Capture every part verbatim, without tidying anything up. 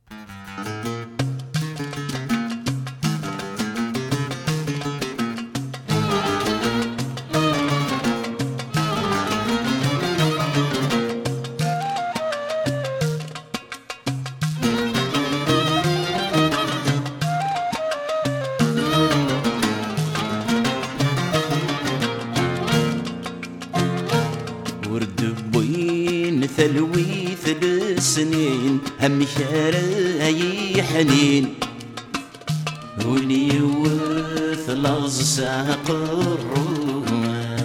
ثلوي ثلاث سنين هم شراي حنين ولي يورث لغز ساق الروح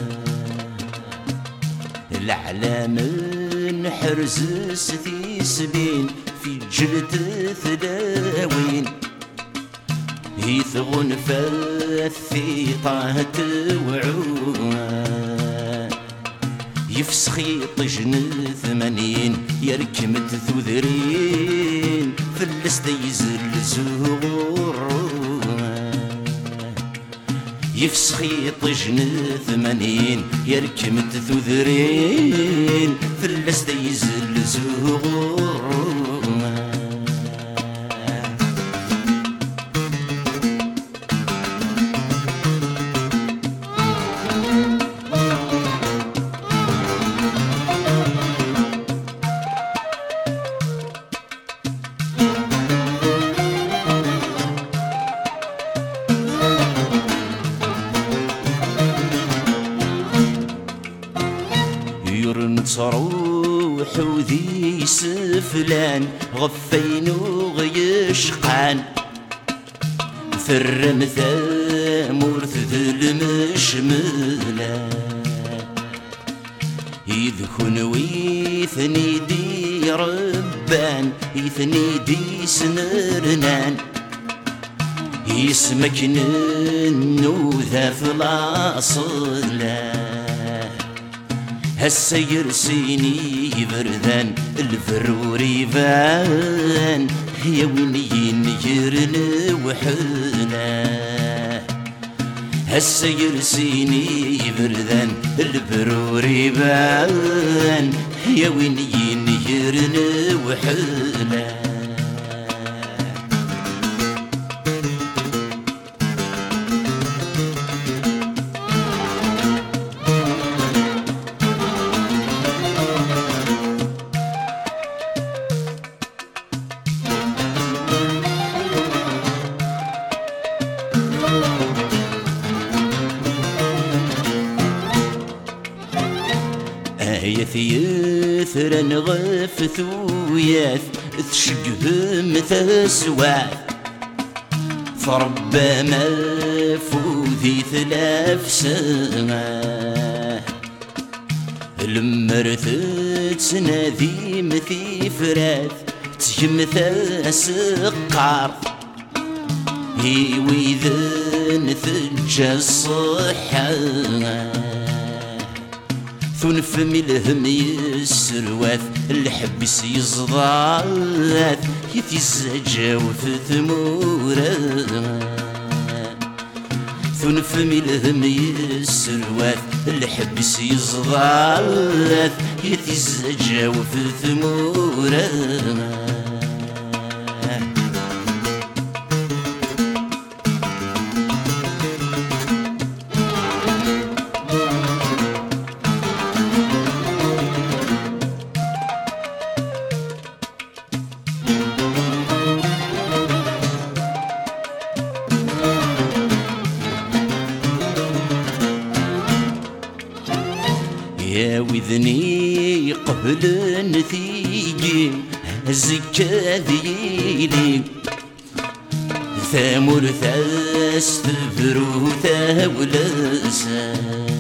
العلام نحرز ستي سبين في جلد ثلاوين يثغن فالثيطة توعوها يفسخي طجن ثمانين يركمت ثذرين في اللسدة يزل زهور يفسخي طجن ثمانين يركمت ثذرين في اللسدة يزل زهور صروح وذي سفلان غفين وغيشقان ثر مثامور ذل مشملان يذكن ويثني دي ربان يثني دي سنرنان يسمك النوذة في الأصلان هسا يرسيني بردان الفرور يبان يا وين ينجرن وحنا هسا يرسيني بردان الفرور يبان يا وين ينجرن وحنا يث يثر نغف ثوياث تشقهم ثسواث فربما فوذي ثلاث سنة المرث تنادي مثي فراث تجمث سقار هي ويذن ثجى الصحة ثنف ملهم يسرواث الحبس يزضاث يتزجا وفي ثمورة ثنف ملهم يسرواث الحبس يزضاث يتزجا وفي ثمورة يا وذني قبل نثيجي الزكا ذيلي ثامر ثاس ثفرو ثاولسا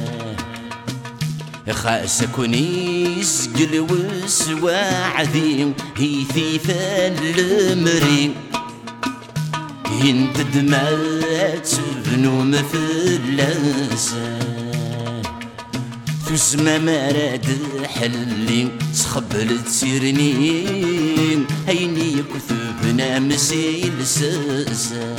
خاس كوني سقل وسواعدي هي ثيثان المري ينت دمات بنو مثلسا تسمى مراد حلي تخبلت سيرنين هيني كثبنا مسيل ساسا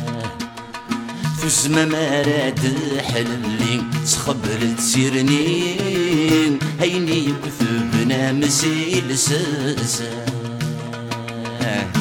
تسمى مراد حلي تخبلت سيرنين هيني كثبنا مسيل ساسا